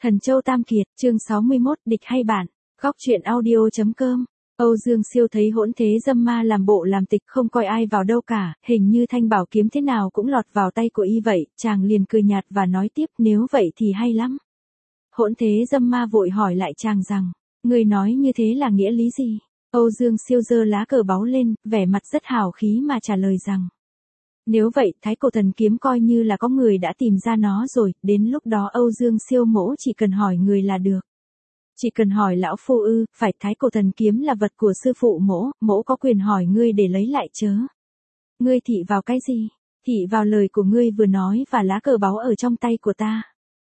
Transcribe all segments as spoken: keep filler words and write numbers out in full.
Thần Châu Tam Kiệt, chương sáu mươi mốt, địch hay bạn, góc truyện audio.com. Âu Dương Siêu thấy hỗn thế dâm ma làm bộ làm tịch không coi ai vào đâu cả, hình như thanh bảo kiếm thế nào cũng lọt vào tay của y vậy, chàng liền cười nhạt và nói tiếp, nếu vậy thì hay lắm. Hỗn thế dâm ma vội hỏi lại chàng rằng, người nói như thế là nghĩa lý gì? Âu Dương Siêu giơ lá cờ báu lên, vẻ mặt rất hào khí mà trả lời rằng, nếu vậy, Thái Cổ Thần Kiếm coi như là có người đã tìm ra nó rồi, đến lúc đó Âu Dương Siêu mỗ chỉ cần hỏi người là được. Chỉ cần hỏi lão phu ư, phải, Thái Cổ Thần Kiếm là vật của sư phụ mỗ, mỗ có quyền hỏi ngươi để lấy lại chớ. Ngươi thị vào cái gì? Thị vào lời của ngươi vừa nói và lá cờ báu ở trong tay của ta.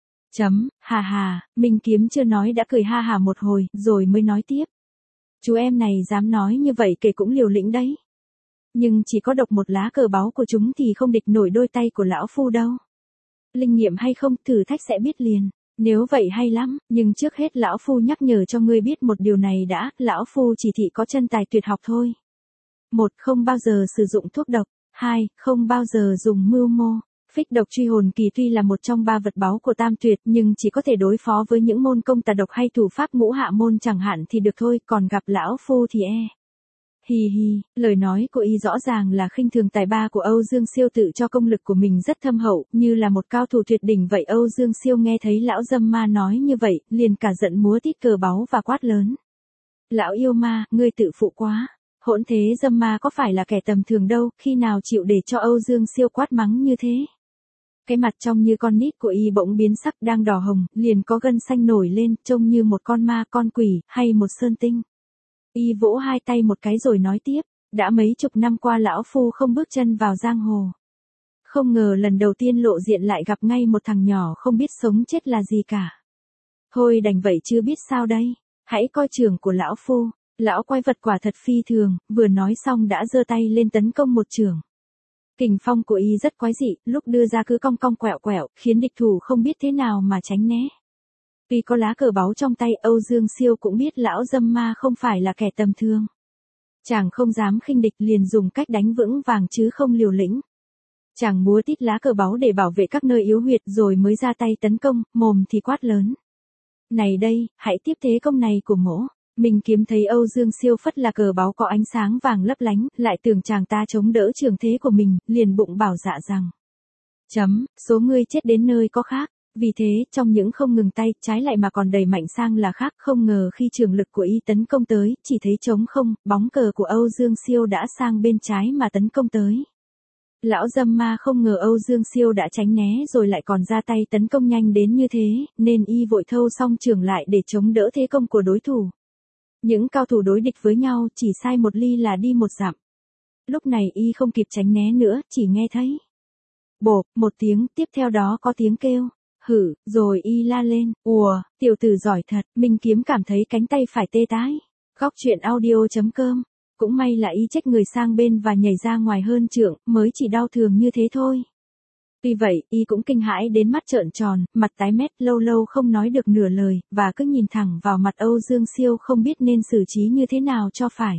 Chấm, hà hà, Minh Kiếm chưa nói đã cười ha hà một hồi, rồi mới nói tiếp. Chú em này dám nói như vậy kể cũng liều lĩnh đấy. Nhưng chỉ có độc một lá cờ báu của chúng thì không địch nổi đôi tay của lão phu đâu. Linh nghiệm hay không, thử thách sẽ biết liền. Nếu vậy hay lắm, nhưng trước hết lão phu nhắc nhở cho ngươi biết một điều này đã, lão phu chỉ thị có chân tài tuyệt học thôi. Một, không bao giờ sử dụng thuốc độc. Hai, không bao giờ dùng mưu mô. Phích độc truy hồn kỳ tuy là một trong ba vật báu của Tam Tuyệt nhưng chỉ có thể đối phó với những môn công tà độc hay thủ pháp ngũ hạ môn chẳng hạn thì được thôi, còn gặp lão phu thì e. Hì hì, lời nói của y rõ ràng là khinh thường tài ba của Âu Dương Siêu, tự cho công lực của mình rất thâm hậu, như là một cao thủ tuyệt đỉnh vậy. Âu Dương Siêu nghe thấy lão dâm ma nói như vậy, liền cả giận múa tít cờ báu và quát lớn. Lão yêu ma, ngươi tự phụ quá. Hỗn thế dâm ma có phải là kẻ tầm thường đâu, khi nào chịu để cho Âu Dương Siêu quát mắng như thế. Cái mặt trông như con nít của y bỗng biến sắc, đang đỏ hồng, liền có gân xanh nổi lên, trông như một con ma, con quỷ, hay một sơn tinh. Y vỗ hai tay một cái rồi nói tiếp, đã mấy chục năm qua lão phu không bước chân vào giang hồ. Không ngờ lần đầu tiên lộ diện lại gặp ngay một thằng nhỏ không biết sống chết là gì cả. Thôi đành vậy chứ biết sao đây, hãy coi chưởng của lão phu, lão quái vật quả thật phi thường, vừa nói xong đã giơ tay lên tấn công một chưởng. Kình phong của y rất quái dị, lúc đưa ra cứ cong cong quẹo quẹo, khiến địch thủ không biết thế nào mà tránh né. Tuy có lá cờ báu trong tay, Âu Dương Siêu cũng biết lão dâm ma không phải là kẻ tầm thường. Chàng không dám khinh địch, liền dùng cách đánh vững vàng chứ không liều lĩnh. Chàng múa tít lá cờ báu để bảo vệ các nơi yếu huyệt rồi mới ra tay tấn công, mồm thì quát lớn. Này đây, hãy tiếp thế công này của mỗ. Mình kiếm thấy Âu Dương Siêu phất là cờ báu có ánh sáng vàng lấp lánh, lại tưởng chàng ta chống đỡ trường thế của mình, liền bụng bảo dạ rằng. Chấm, số ngươi chết đến nơi có khác. Vì thế, trong những không ngừng tay, trái lại mà còn đầy mạnh sang là khác, không ngờ khi trường lực của y tấn công tới, chỉ thấy trống không, bóng cờ của Âu Dương Siêu đã sang bên trái mà tấn công tới. Lão dâm ma không ngờ Âu Dương Siêu đã tránh né rồi lại còn ra tay tấn công nhanh đến như thế, nên y vội thâu xong trường lại để chống đỡ thế công của đối thủ. Những cao thủ đối địch với nhau chỉ sai một ly là đi một dặm. Lúc này y không kịp tránh né nữa, chỉ nghe thấy. Bộp, một tiếng, tiếp theo đó có tiếng kêu. Hử, rồi y la lên, ùa, tiểu tử giỏi thật, Minh Kiếm cảm thấy cánh tay phải tê tái. Góc truyện audio.com, cũng may là y trách người sang bên và nhảy ra ngoài hơn trượng, mới chỉ đau thường như thế thôi. Tuy vậy, y cũng kinh hãi đến mắt trợn tròn, mặt tái mét, lâu lâu không nói được nửa lời, và cứ nhìn thẳng vào mặt Âu Dương Siêu không biết nên xử trí như thế nào cho phải.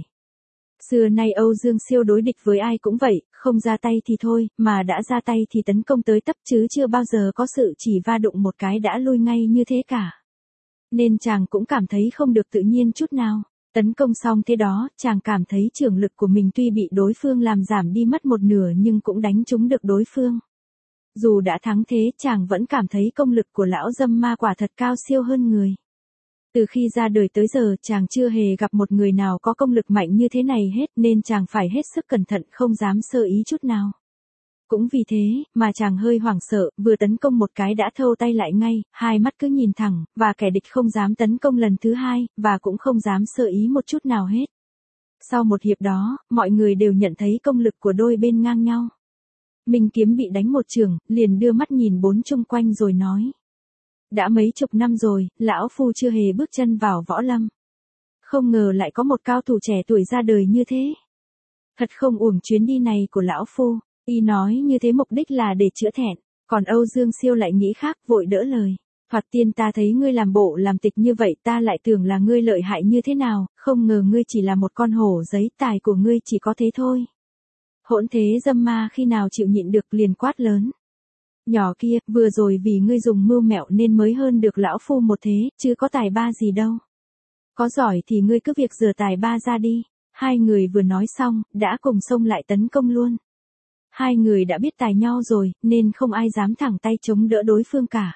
Xưa nay Âu Dương Siêu đối địch với ai cũng vậy, không ra tay thì thôi, mà đã ra tay thì tấn công tới tấp chứ chưa bao giờ có sự chỉ va đụng một cái đã lui ngay như thế cả. Nên chàng cũng cảm thấy không được tự nhiên chút nào. Tấn công xong thế đó, chàng cảm thấy trường lực của mình tuy bị đối phương làm giảm đi mất một nửa nhưng cũng đánh trúng được đối phương. Dù đã thắng thế, chàng vẫn cảm thấy công lực của lão dâm ma quả thật cao siêu hơn người. Từ khi ra đời tới giờ, chàng chưa hề gặp một người nào có công lực mạnh như thế này hết, nên chàng phải hết sức cẩn thận, không dám sơ ý chút nào. Cũng vì thế, mà chàng hơi hoảng sợ, vừa tấn công một cái đã thâu tay lại ngay, hai mắt cứ nhìn thẳng, và kẻ địch không dám tấn công lần thứ hai, và cũng không dám sơ ý một chút nào hết. Sau một hiệp đó, mọi người đều nhận thấy công lực của đôi bên ngang nhau. Minh Kiếm bị đánh một chưởng, liền đưa mắt nhìn bốn chung quanh rồi nói. Đã mấy chục năm rồi, lão phu chưa hề bước chân vào võ lâm. Không ngờ lại có một cao thủ trẻ tuổi ra đời như thế. Thật không uổng chuyến đi này của lão phu. Y nói như thế mục đích là để chữa thẹn. Còn Âu Dương Siêu lại nghĩ khác, vội đỡ lời. Thoạt tiên ta thấy ngươi làm bộ làm tịch như vậy, ta lại tưởng là ngươi lợi hại như thế nào, không ngờ ngươi chỉ là một con hổ giấy, tài của ngươi chỉ có thế thôi. Hỗn thế dâm ma khi nào chịu nhịn được liền quát lớn. Nhỏ kia, vừa rồi vì ngươi dùng mưu mẹo nên mới hơn được lão phu một thế, chứ có tài ba gì đâu. Có giỏi thì ngươi cứ việc rửa tài ba ra đi. Hai người vừa nói xong, đã cùng xông lại tấn công luôn. Hai người đã biết tài nhau rồi, nên không ai dám thẳng tay chống đỡ đối phương cả.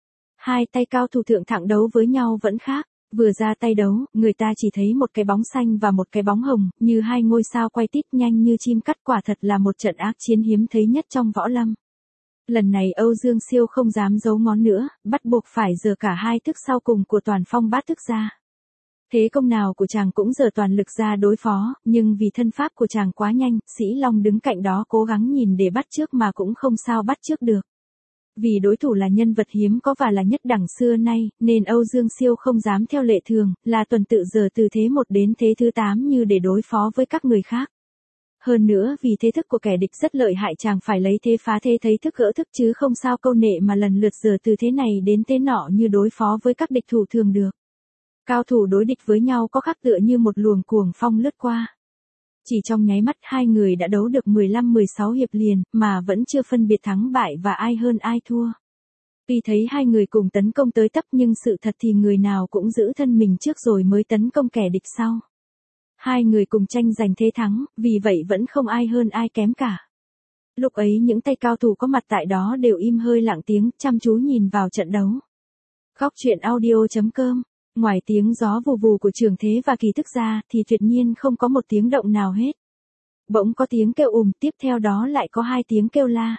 Hai tay cao thủ thượng thẳng đấu với nhau vẫn khác. Vừa ra tay đấu, người ta chỉ thấy một cái bóng xanh và một cái bóng hồng, như hai ngôi sao quay tít nhanh như chim cắt, quả thật là một trận ác chiến hiếm thấy nhất trong võ lâm. Lần này Âu Dương Siêu không dám giấu ngón nữa, bắt buộc phải giở cả hai thức sau cùng của Toàn Phong Bát Thức ra. Thế công nào của chàng cũng giở toàn lực ra đối phó, nhưng vì thân pháp của chàng quá nhanh, Sĩ Long đứng cạnh đó cố gắng nhìn để bắt chước mà cũng không sao bắt chước được. Vì đối thủ là nhân vật hiếm có và là nhất đẳng xưa nay, nên Âu Dương Siêu không dám theo lệ thường, là tuần tự giở từ thế một đến thế thứ tám như để đối phó với các người khác. Hơn nữa vì thế thức của kẻ địch rất lợi hại, chàng phải lấy thế phá thế, thấy thức gỡ thức, chứ không sao câu nệ mà lần lượt giở từ thế này đến thế nọ như đối phó với các địch thủ thường được. Cao thủ đối địch với nhau có khác tựa như một luồng cuồng phong lướt qua. Chỉ trong nháy mắt hai người đã đấu được mười lăm mười sáu hiệp liền, mà vẫn chưa phân biệt thắng bại và ai hơn ai thua. Tuy thấy hai người cùng tấn công tới tấp nhưng sự thật thì người nào cũng giữ thân mình trước rồi mới tấn công kẻ địch sau. Hai người cùng tranh giành thế thắng, vì vậy vẫn không ai hơn ai kém cả. Lúc ấy những tay cao thủ có mặt tại đó đều im hơi lặng tiếng, chăm chú nhìn vào trận đấu. Góc truyện audio chấm com. Ngoài tiếng gió vù vù của Trường Thế và Kỳ Thức ra, thì tuyệt nhiên không có một tiếng động nào hết. Bỗng có tiếng kêu ùm, tiếp theo đó lại có hai tiếng kêu la.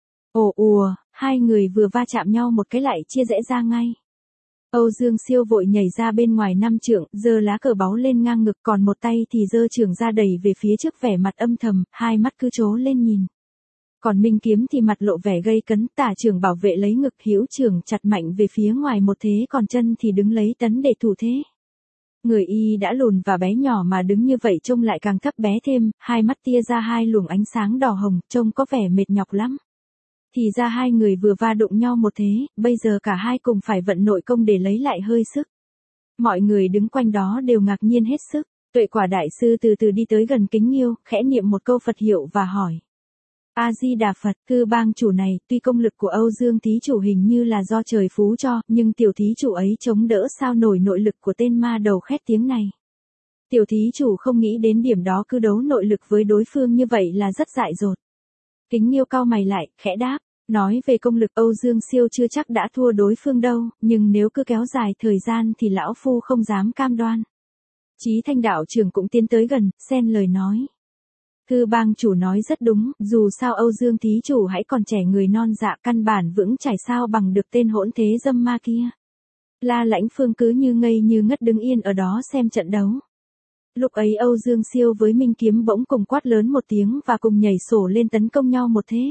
Ồ ùa, hai người vừa va chạm nhau một cái lại chia rẽ ra ngay. Âu Dương Siêu vội nhảy ra bên ngoài năm trượng, giơ lá cờ báu lên ngang ngực, còn một tay thì giơ trường ra đẩy về phía trước, vẻ mặt âm thầm, hai mắt cứ trố lên nhìn. Còn Minh Kiếm thì mặt lộ vẻ gây cấn, tả trường bảo vệ lấy ngực, hữu trường chặt mạnh về phía ngoài một thế, còn chân thì đứng lấy tấn để thủ thế. Người y đã lùn và bé nhỏ mà đứng như vậy trông lại càng thấp bé thêm, hai mắt tia ra hai luồng ánh sáng đỏ hồng, trông có vẻ mệt nhọc lắm. Thì ra hai người vừa va đụng nhau một thế, bây giờ cả hai cùng phải vận nội công để lấy lại hơi sức. Mọi người đứng quanh đó đều ngạc nhiên hết sức. Tuệ Quả đại sư từ từ đi tới gần Kính Nghiêu, khẽ niệm một câu Phật hiệu và hỏi. A-di-đà Phật, thưa bang chủ này, tuy công lực của Âu Dương thí chủ hình như là do trời phú cho, nhưng tiểu thí chủ ấy chống đỡ sao nổi nội lực của tên ma đầu khét tiếng này. Tiểu thí chủ không nghĩ đến điểm đó, cứ đấu nội lực với đối phương như vậy là rất dại dột. Kính Nghiêu cau mày lại, khẽ đáp, nói về công lực Âu Dương Siêu chưa chắc đã thua đối phương đâu, nhưng nếu cứ kéo dài thời gian thì lão phu không dám cam đoan. Chí Thanh đạo trưởng cũng tiến tới gần, xen lời nói. Thư bang chủ nói rất đúng, dù sao Âu Dương thí chủ hãy còn trẻ người non dạ, căn bản vững chãi sao bằng được tên hỗn thế dâm ma kia. La Lãnh Phương cứ như ngây như ngất đứng yên ở đó xem trận đấu. Lúc ấy Âu Dương Siêu với Minh Kiếm bỗng cùng quát lớn một tiếng và cùng nhảy sổ lên tấn công nhau một thế.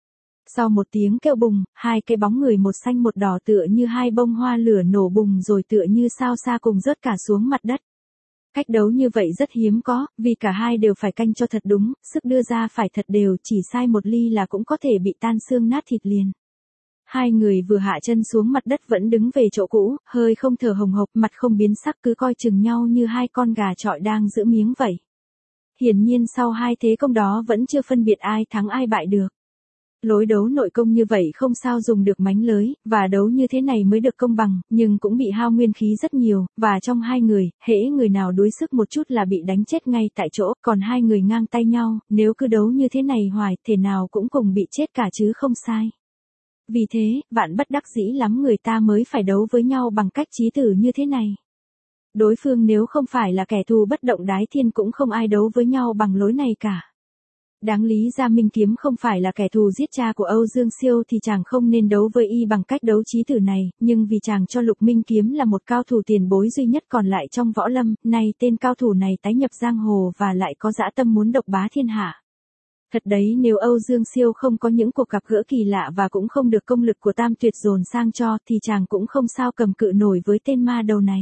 Sau một tiếng kêu bùng, hai cái bóng người một xanh một đỏ tựa như hai bông hoa lửa nổ bùng rồi tựa như sao xa cùng rớt cả xuống mặt đất. Cách đấu như vậy rất hiếm có, vì cả hai đều phải canh cho thật đúng, sức đưa ra phải thật đều, chỉ sai một ly là cũng có thể bị tan xương nát thịt liền. Hai người vừa hạ chân xuống mặt đất vẫn đứng về chỗ cũ, hơi không thở hồng hộc, mặt không biến sắc, cứ coi chừng nhau như hai con gà chọi đang giữ miếng vậy. Hiển nhiên sau hai thế công đó vẫn chưa phân biệt ai thắng ai bại được. Lối đấu nội công như vậy không sao dùng được mánh lới, và đấu như thế này mới được công bằng, nhưng cũng bị hao nguyên khí rất nhiều, và trong hai người, hễ người nào đuối sức một chút là bị đánh chết ngay tại chỗ, còn hai người ngang tay nhau, nếu cứ đấu như thế này hoài, thể nào cũng cùng bị chết cả chứ không sai. Vì thế, vạn bất đắc dĩ lắm người ta mới phải đấu với nhau bằng cách chí tử như thế này. Đối phương nếu không phải là kẻ thù bất động đái thiên cũng không ai đấu với nhau bằng lối này cả. Đáng lý ra Minh Kiếm không phải là kẻ thù giết cha của Âu Dương Siêu thì chàng không nên đấu với y bằng cách đấu chí tử này, nhưng vì chàng cho Lục Minh Kiếm là một cao thủ tiền bối duy nhất còn lại trong võ lâm, nay tên cao thủ này tái nhập giang hồ và lại có dã tâm muốn độc bá thiên hạ. Thật đấy, nếu Âu Dương Siêu không có những cuộc gặp gỡ kỳ lạ và cũng không được công lực của Tam Tuyệt dồn sang cho thì chàng cũng không sao cầm cự nổi với tên ma đầu này.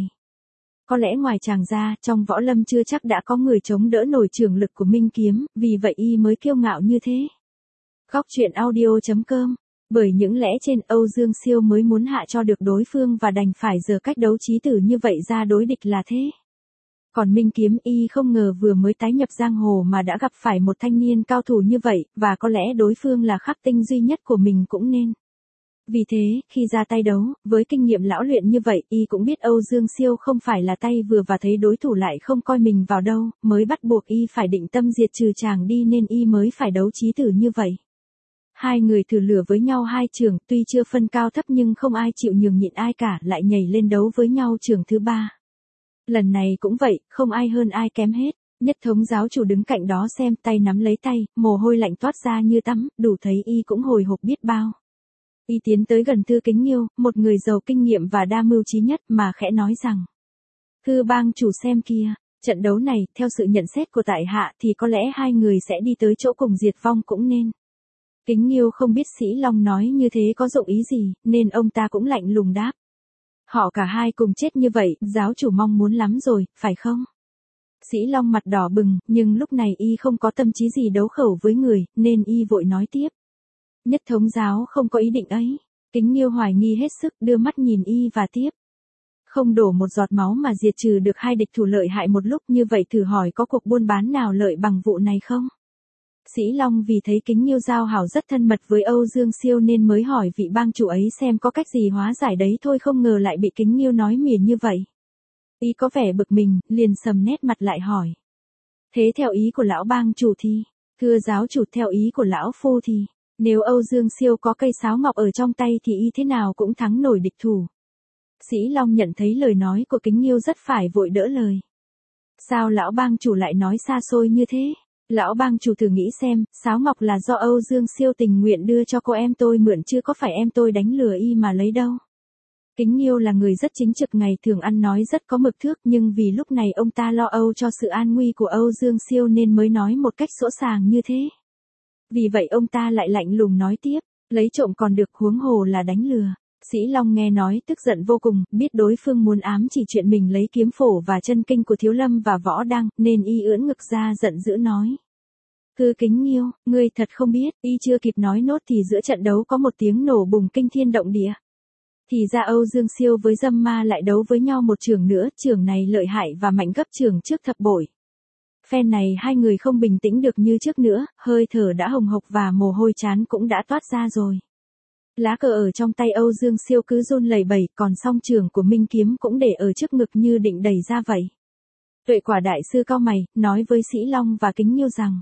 Có lẽ ngoài chàng ra, trong võ lâm chưa chắc đã có người chống đỡ nổi trường lực của Minh Kiếm, vì vậy y mới kiêu ngạo như thế. Góc truyện audio chấm com. Bởi những lẽ trên, Âu Dương Siêu mới muốn hạ cho được đối phương và đành phải giở cách đấu chí tử như vậy ra đối địch là thế. Còn Minh Kiếm y không ngờ vừa mới tái nhập giang hồ mà đã gặp phải một thanh niên cao thủ như vậy, và có lẽ đối phương là khắc tinh duy nhất của mình cũng nên. Vì thế, khi ra tay đấu, với kinh nghiệm lão luyện như vậy, y cũng biết Âu Dương Siêu không phải là tay vừa và thấy đối thủ lại không coi mình vào đâu, mới bắt buộc y phải định tâm diệt trừ chàng đi nên y mới phải đấu chí tử như vậy. Hai người thử lửa với nhau hai trường, tuy chưa phân cao thấp nhưng không ai chịu nhường nhịn ai cả, lại nhảy lên đấu với nhau trường thứ ba. Lần này cũng vậy, không ai hơn ai kém hết. Nhất Thống giáo chủ đứng cạnh đó xem, tay nắm lấy tay, mồ hôi lạnh toát ra như tắm, đủ thấy y cũng hồi hộp biết bao. Y tiến tới gần Thư Kính Nghiêu, một người giàu kinh nghiệm và đa mưu trí nhất, mà khẽ nói rằng: Thư bang chủ xem kia, trận đấu này, theo sự nhận xét của tại hạ thì có lẽ hai người sẽ đi tới chỗ cùng diệt vong cũng nên. Kính Nghiêu không biết Sĩ Long nói như thế có dụng ý gì, nên ông ta cũng lạnh lùng đáp: Họ cả hai cùng chết như vậy, giáo chủ mong muốn lắm rồi, phải không? Sĩ Long mặt đỏ bừng, nhưng lúc này y không có tâm trí gì đấu khẩu với người, nên y vội nói tiếp: Nhất Thống giáo không có ý định ấy. Kính Nghiêu hoài nghi hết sức, đưa mắt nhìn y và tiếp: Không đổ một giọt máu mà diệt trừ được hai địch thủ lợi hại một lúc, như vậy thử hỏi có cuộc buôn bán nào lợi bằng vụ này không? Sĩ Long vì thấy Kính Nghiêu giao hảo rất thân mật với Âu Dương Siêu nên mới hỏi vị bang chủ ấy xem có cách gì hóa giải đấy thôi, không ngờ lại bị Kính Nghiêu nói mỉa như vậy. Y có vẻ bực mình, liền sầm nét mặt lại hỏi: Thế theo ý của lão bang chủ thì? Thưa giáo chủ, theo ý của lão phu thì, nếu Âu Dương Siêu có cây sáo ngọc ở trong tay thì y thế nào cũng thắng nổi địch thủ. Sĩ Long nhận thấy lời nói của Kính Nghiêu rất phải, vội đỡ lời: Sao lão bang chủ lại nói xa xôi như thế? Lão bang chủ thử nghĩ xem, sáo ngọc là do Âu Dương Siêu tình nguyện đưa cho cô em tôi mượn chứ có phải em tôi đánh lừa y mà lấy đâu. Kính Nghiêu là người rất chính trực, ngày thường ăn nói rất có mực thước, nhưng vì lúc này ông ta lo âu cho sự an nguy của Âu Dương Siêu nên mới nói một cách sỗ sàng như thế. Vì vậy ông ta lại lạnh lùng nói tiếp: Lấy trộm còn được, huống hồ là đánh lừa. Sĩ Long nghe nói tức giận vô cùng, biết đối phương muốn ám chỉ chuyện mình lấy kiếm phổ và chân kinh của Thiếu Lâm và Võ Đăng, nên y ưỡn ngực ra giận dữ nói: Thư Kính Nghiêu, ngươi thật không biết. Y chưa kịp nói nốt thì giữa trận đấu có một tiếng nổ bùng kinh thiên động địa. Thì ra Âu Dương Siêu với Dâm Ma lại đấu với nhau một trường nữa, trường này lợi hại và mạnh gấp trường trước thập bội. Phen này hai người không bình tĩnh được như trước nữa, hơi thở đã hồng hộc và mồ hôi trán cũng đã toát ra rồi. Lá cờ ở trong tay Âu Dương Siêu cứ run lẩy bẩy, còn song trường của Minh Kiếm cũng để ở trước ngực như định đẩy ra vậy. Tuệ Quả đại sư cau mày, nói với Sĩ Long và Kính Nghiêu rằng: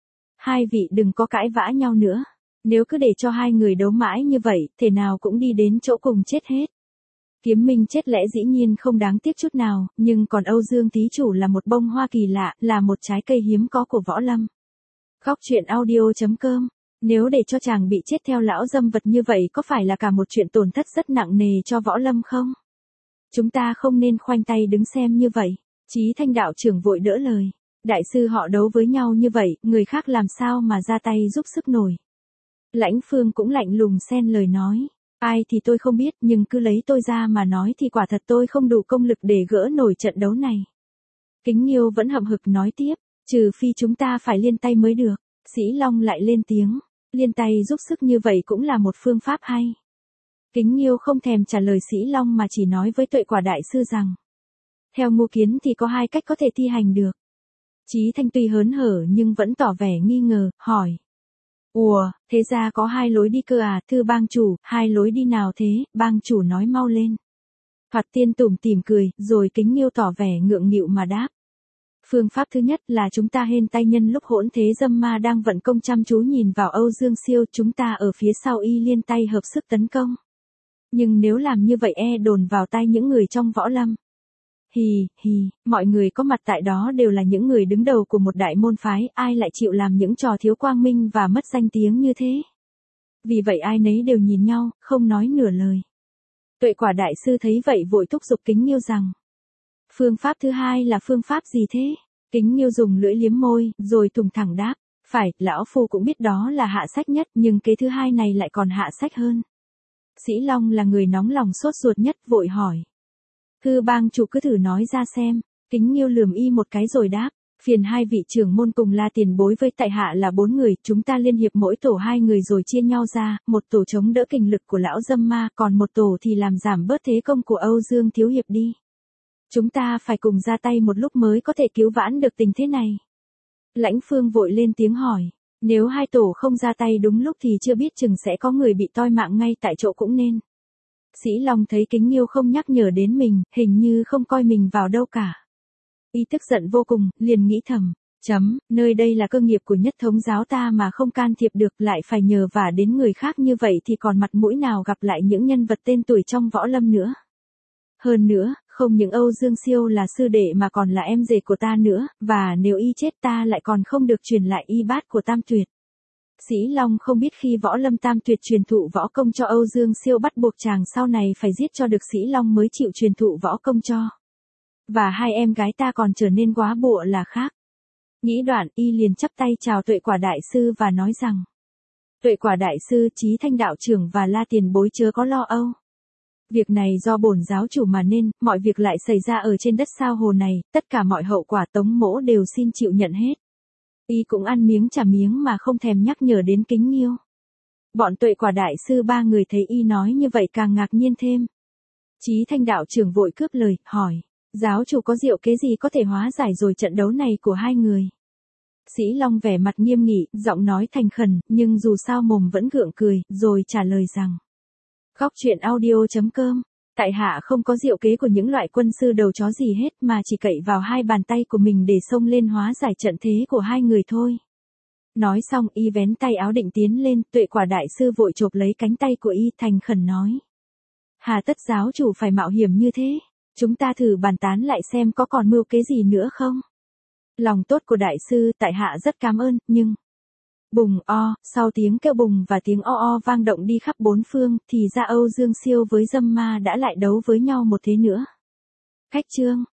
Hai vị đừng có cãi vã nhau nữa. Nếu cứ để cho hai người đấu mãi như vậy, thể nào cũng đi đến chỗ cùng chết hết. Kiếm Minh chết lẽ dĩ nhiên không đáng tiếc chút nào, nhưng còn Âu Dương thí chủ là một bông hoa kỳ lạ, là một trái cây hiếm có của võ lâm. Khóc chuyện audio chấm com. Nếu để cho chàng bị chết theo lão dâm vật như vậy có phải là cả một chuyện tổn thất rất nặng nề cho võ lâm không? Chúng ta không nên khoanh tay đứng xem như vậy. Chí Thanh đạo trưởng vội đỡ lời: Đại sư họ đấu với nhau như vậy, người khác làm sao mà ra tay giúp sức nổi. Lãnh Phương cũng lạnh lùng xen lời nói: Ai thì tôi không biết, nhưng cứ lấy tôi ra mà nói thì quả thật tôi không đủ công lực để gỡ nổi trận đấu này. Kính Nghiêu vẫn hậm hực nói tiếp: Trừ phi chúng ta phải liên tay mới được. Sĩ Long lại lên tiếng: Liên tay giúp sức như vậy cũng là một phương pháp hay. Kính Nghiêu không thèm trả lời Sĩ Long mà chỉ nói với Tuệ Quả đại sư rằng: Theo Ngô Kiến thì có hai cách có thể thi hành được. Chí Thanh tuy hớn hở nhưng vẫn tỏ vẻ nghi ngờ, hỏi: Ủa, thế ra có hai lối đi cơ à, thưa bang chủ, hai lối đi nào thế, bang chủ nói mau lên. Hoạt Tiên tủm tỉm cười, rồi Kính Nghiêu tỏ vẻ ngượng nghịu mà đáp: Phương pháp thứ nhất là chúng ta hên tay nhân lúc hỗn thế Dâm Ma đang vận công chăm chú nhìn vào Âu Dương Siêu, chúng ta ở phía sau y liên tay hợp sức tấn công. Nhưng nếu làm như vậy e đồn vào tai những người trong võ lâm. Hì, hì, mọi người có mặt tại đó đều là những người đứng đầu của một đại môn phái, ai lại chịu làm những trò thiếu quang minh và mất danh tiếng như thế. Vì vậy ai nấy đều nhìn nhau, không nói nửa lời. Tuệ Quả đại sư thấy vậy vội thúc giục Kính Nghiêu rằng: Phương pháp thứ hai là phương pháp gì thế? Kính Nghiêu dùng lưỡi liếm môi, rồi thùng thẳng đáp: Phải, lão phu cũng biết đó là hạ sách nhất, nhưng kế thứ hai này lại còn hạ sách hơn. Sĩ Long là người nóng lòng sốt ruột nhất, vội hỏi: Thưa bang chủ cứ thử nói ra xem. Kính Nghiêu lườm y một cái rồi đáp: Phiền hai vị trưởng môn cùng La tiền bối với tại hạ là bốn người, chúng ta liên hiệp mỗi tổ hai người rồi chia nhau ra, một tổ chống đỡ kình lực của lão Dâm Ma, còn một tổ thì làm giảm bớt thế công của Âu Dương thiếu hiệp đi. Chúng ta phải cùng ra tay một lúc mới có thể cứu vãn được tình thế này. Lãnh Phương vội lên tiếng hỏi: Nếu hai tổ không ra tay đúng lúc thì chưa biết chừng sẽ có người bị toi mạng ngay tại chỗ cũng nên. Sĩ Long thấy Kính Nghiêu không nhắc nhở đến mình, hình như không coi mình vào đâu cả. Y tức giận vô cùng, liền nghĩ thầm, chấm, nơi đây là cơ nghiệp của nhất thống giáo ta mà không can thiệp được, lại phải nhờ vả đến người khác như vậy thì còn mặt mũi nào gặp lại những nhân vật tên tuổi trong võ lâm nữa. Hơn nữa, không những Âu Dương Siêu là sư đệ mà còn là em rể của ta nữa, và nếu y chết ta lại còn không được truyền lại y bát của Tam Tuyệt. Sĩ Long không biết khi võ lâm Tam Tuyệt truyền thụ võ công cho Âu Dương Siêu bắt buộc chàng sau này phải giết cho được Sĩ Long mới chịu truyền thụ võ công cho. Và hai em gái ta còn trở nên quá bụa là khác. Nghĩ đoạn, y liền chắp tay chào Tuệ Quả Đại Sư và nói rằng: Tuệ Quả Đại Sư, Chí Thanh đạo trưởng và La tiền bối chớ có lo âu. Việc này do bổn giáo chủ mà nên, mọi việc lại xảy ra ở trên đất sao hồ này, tất cả mọi hậu quả Tống mỗ đều xin chịu nhận hết. Y cũng ăn miếng trả miếng mà không thèm nhắc nhở đến Kính Nghiêu. Bọn Tuệ Quả Đại Sư ba người thấy y nói như vậy càng ngạc nhiên thêm. Chí Thanh đạo trưởng vội cướp lời, hỏi: Giáo chủ có diệu kế gì có thể hóa giải rồi trận đấu này của hai người? Sĩ Long vẻ mặt nghiêm nghị, giọng nói thành khẩn, nhưng dù sao mồm vẫn gượng cười, rồi trả lời rằng: Góc truyện audio chấm com, tại hạ không có diệu kế của những loại quân sư đầu chó gì hết mà chỉ cậy vào hai bàn tay của mình để xông lên hóa giải trận thế của hai người thôi. Nói xong y vén tay áo định tiến lên, Tuệ Quả Đại Sư vội chộp lấy cánh tay của y thành khẩn nói: Hà tất giáo chủ phải mạo hiểm như thế? Chúng ta thử bàn tán lại xem có còn mưu kế gì nữa không? Lòng tốt của đại sư tại hạ rất cảm ơn, nhưng... Bùng o, sau tiếng kêu bùng và tiếng o o vang động đi khắp bốn phương, thì ra Âu Dương Siêu với Dâm Ma đã lại đấu với nhau một thế nữa. Khách chương.